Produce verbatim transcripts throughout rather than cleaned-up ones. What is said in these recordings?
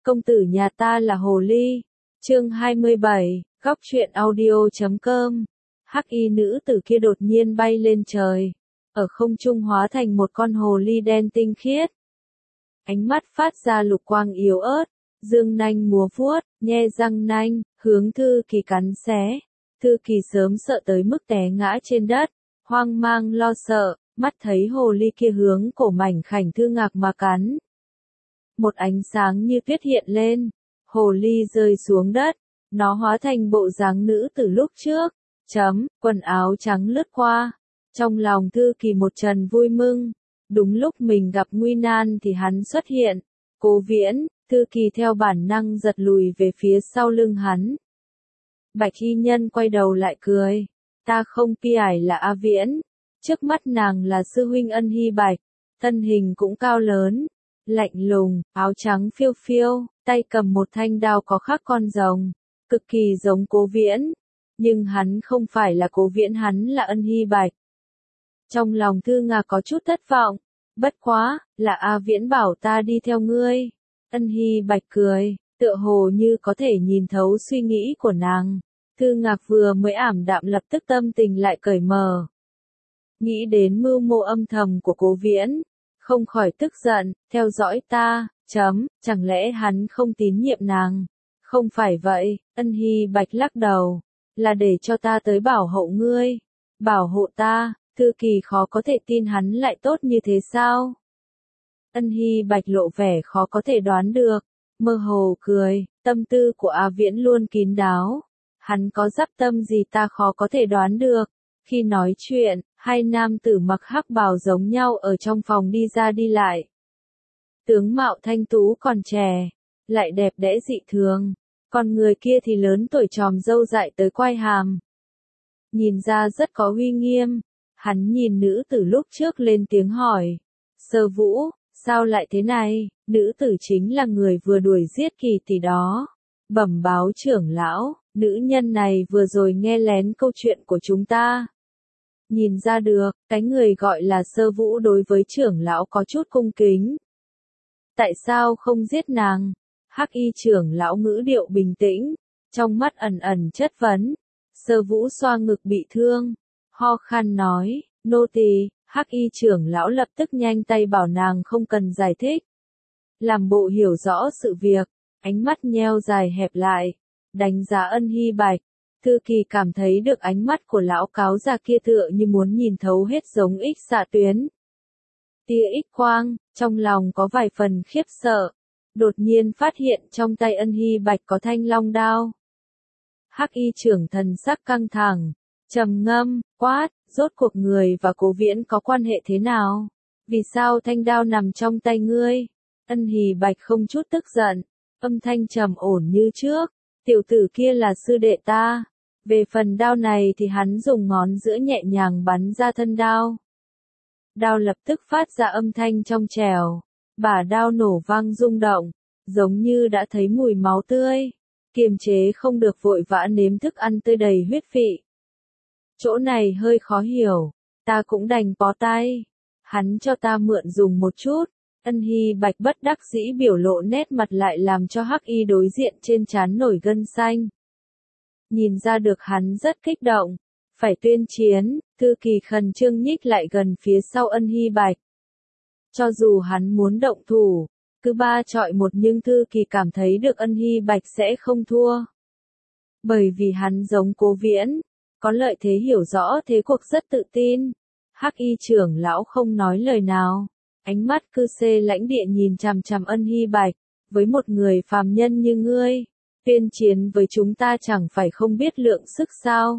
công tử nhà ta là hồ ly. Chương hai mươi bảy, góc truyện audio chấm com. Hắc y nữ tử kia đột nhiên bay lên trời, ở không trung hóa thành một con hồ ly đen tinh khiết. Ánh mắt phát ra lục quang yếu ớt, dương nanh múa vuốt, nhe răng nanh, hướng Thư Kỳ cắn xé. Thư Kỳ sớm sợ tới mức té ngã trên đất, hoang mang lo sợ, mắt thấy hồ ly kia hướng cổ mảnh khảnh Thư Ngạc mà cắn. Một ánh sáng như tuyết hiện lên, hồ ly rơi xuống đất, nó hóa thành bộ dáng nữ từ lúc trước, chấm, quần áo trắng lướt qua. Trong lòng Thư Kỳ một trần vui mừng, đúng lúc mình gặp nguy nan thì hắn xuất hiện. Cố Viễn, Thư Kỳ theo bản năng giật lùi về phía sau lưng hắn. Bạch y nhân quay đầu lại cười, ta không pi ải là A Viễn, trước mắt nàng là sư huynh Ân Hy Bạch, thân hình cũng cao lớn, lạnh lùng, áo trắng phiêu phiêu, tay cầm một thanh đao có khắc con rồng, cực kỳ giống Cố Viễn, nhưng hắn không phải là Cố Viễn, hắn là Ân Hy Bạch. Trong lòng Thư Ngạc có chút thất vọng, bất quá, là A Viễn bảo ta đi theo ngươi. Ân Hy Bạch cười, tựa hồ như có thể nhìn thấu suy nghĩ của nàng. Thư Ngạc vừa mới ảm đạm lập tức tâm tình lại cởi mở. Nghĩ đến mưu mô âm thầm của Cố Viễn, không khỏi tức giận, theo dõi ta, chấm, chẳng lẽ hắn không tín nhiệm nàng? Không phải vậy, Ân Hy Bạch lắc đầu, là để cho ta tới bảo hộ ngươi. Bảo hộ ta, Thư Kỳ khó có thể tin hắn lại tốt như thế sao? Ân Hy Bạch lộ vẻ khó có thể đoán được, mơ hồ cười, tâm tư của A Viễn luôn kín đáo. Hắn có dắp tâm gì ta khó có thể đoán được. Khi nói chuyện, hai nam tử mặc hắc bào giống nhau ở trong phòng đi ra đi lại. Tướng mạo thanh tú còn trẻ, lại đẹp đẽ dị thường, còn người kia thì lớn tuổi tròm râu dại tới quai hàm. Nhìn ra rất có uy nghiêm, hắn nhìn nữ tử lúc trước lên tiếng hỏi. Sơ Vũ, sao lại thế này? Nữ tử chính là người vừa đuổi giết Kỳ tỷ đó. Bẩm báo trưởng lão, nữ nhân này vừa rồi nghe lén câu chuyện của chúng ta. Nhìn ra được, cái người gọi là Sơ Vũ đối với trưởng lão có chút cung kính. Tại sao không giết nàng? Hắc y trưởng lão ngữ điệu bình tĩnh, trong mắt ẩn ẩn chất vấn. Sơ Vũ xoa ngực bị thương, ho khan nói, nô tỳ. Hắc y trưởng lão lập tức nhanh tay bảo nàng không cần giải thích. Làm bộ hiểu rõ sự việc, ánh mắt nheo dài hẹp lại, đánh giá Ân Hy Bạch. Thư Kỳ cảm thấy được ánh mắt của lão cáo già kia tựa như muốn nhìn thấu hết giống ích xạ tuyến. Tia ích quang, trong lòng có vài phần khiếp sợ, đột nhiên phát hiện trong tay Ân Hy Bạch có thanh long đao. Hắc y trưởng thần sắc căng thẳng, trầm ngâm, quát, rốt cuộc người và Cố Viễn có quan hệ thế nào? Vì sao thanh đao nằm trong tay ngươi? Ân Hy Bạch không chút tức giận, âm thanh trầm ổn như trước, tiểu tử kia là sư đệ ta. Về phần đao này thì hắn dùng ngón giữa nhẹ nhàng bắn ra thân đao. Đao lập tức phát ra âm thanh trong trẻo, bả đao nổ vang rung động, giống như đã thấy mùi máu tươi, kiềm chế không được vội vã nếm thức ăn tươi đầy huyết vị. Chỗ này hơi khó hiểu, ta cũng đành bó tay. Hắn cho ta mượn dùng một chút. Ân Hy Bạch bất đắc dĩ biểu lộ nét mặt lại làm cho Hắc y đối diện trên trán nổi gân xanh. Nhìn ra được hắn rất kích động, phải tuyên chiến. Thư Kỳ khẩn trương nhích lại gần phía sau Ân Hy Bạch. Cho dù hắn muốn động thủ, cứ ba chọi một nhưng Thư Kỳ cảm thấy được Ân Hy Bạch sẽ không thua. Bởi vì hắn giống Cố Viễn, có lợi thế hiểu rõ thế cuộc rất tự tin. Hắc y trưởng lão không nói lời nào, ánh mắt cư xê lãnh địa nhìn chằm chằm Ân Hy Bạch, với một người phàm nhân như ngươi, tuyên chiến với chúng ta chẳng phải không biết lượng sức sao?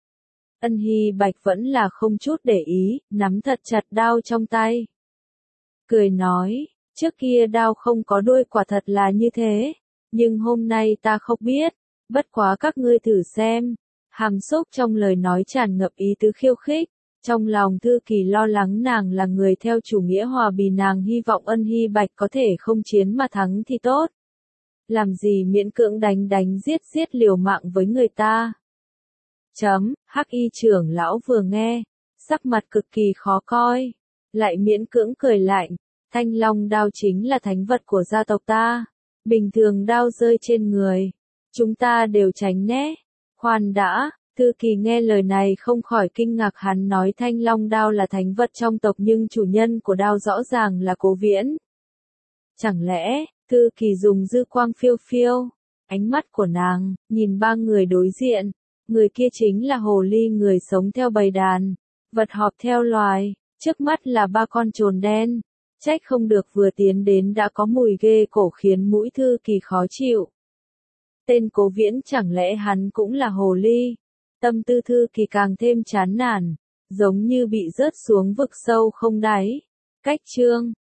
Ân Hy Bạch vẫn là không chút để ý, nắm thật chặt đao trong tay. Cười nói, trước kia đao không có đuôi quả thật là như thế, nhưng hôm nay ta không biết, bất quá các ngươi thử xem. Hàm xúc trong lời nói tràn ngập ý tứ khiêu khích, trong lòng Thư Kỳ lo lắng nàng là người theo chủ nghĩa hòa bình, nàng hy vọng Ân Hy Bạch có thể không chiến mà thắng thì tốt. Làm gì miễn cưỡng đánh đánh giết giết liều mạng với người ta. Chấm, Hắc y trưởng lão vừa nghe, sắc mặt cực kỳ khó coi, lại miễn cưỡng cười lạnh, thanh long đao chính là thánh vật của gia tộc ta, Bình thường đao rơi trên người, chúng ta đều tránh né. Khoan đã, Thư Kỳ nghe lời này không khỏi kinh ngạc, hắn nói Thanh Long đao là thánh vật trong tộc nhưng chủ nhân của đao rõ ràng là Cố Viễn. Chẳng lẽ, Thư Kỳ dùng dư quang phiêu phiêu, ánh mắt của nàng, nhìn ba người đối diện, người kia chính là hồ ly người sống theo bầy đàn, vật họp theo loài, trước mắt là ba con trồn đen, trách không được vừa tiến đến đã có mùi ghê cổ khiến mũi Thư Kỳ khó chịu. Tên Cố Viễn chẳng lẽ hắn cũng là hồ ly? Tâm tư Thư Kỳ càng thêm chán nản, giống như bị rớt xuống vực sâu không đáy. Cách chương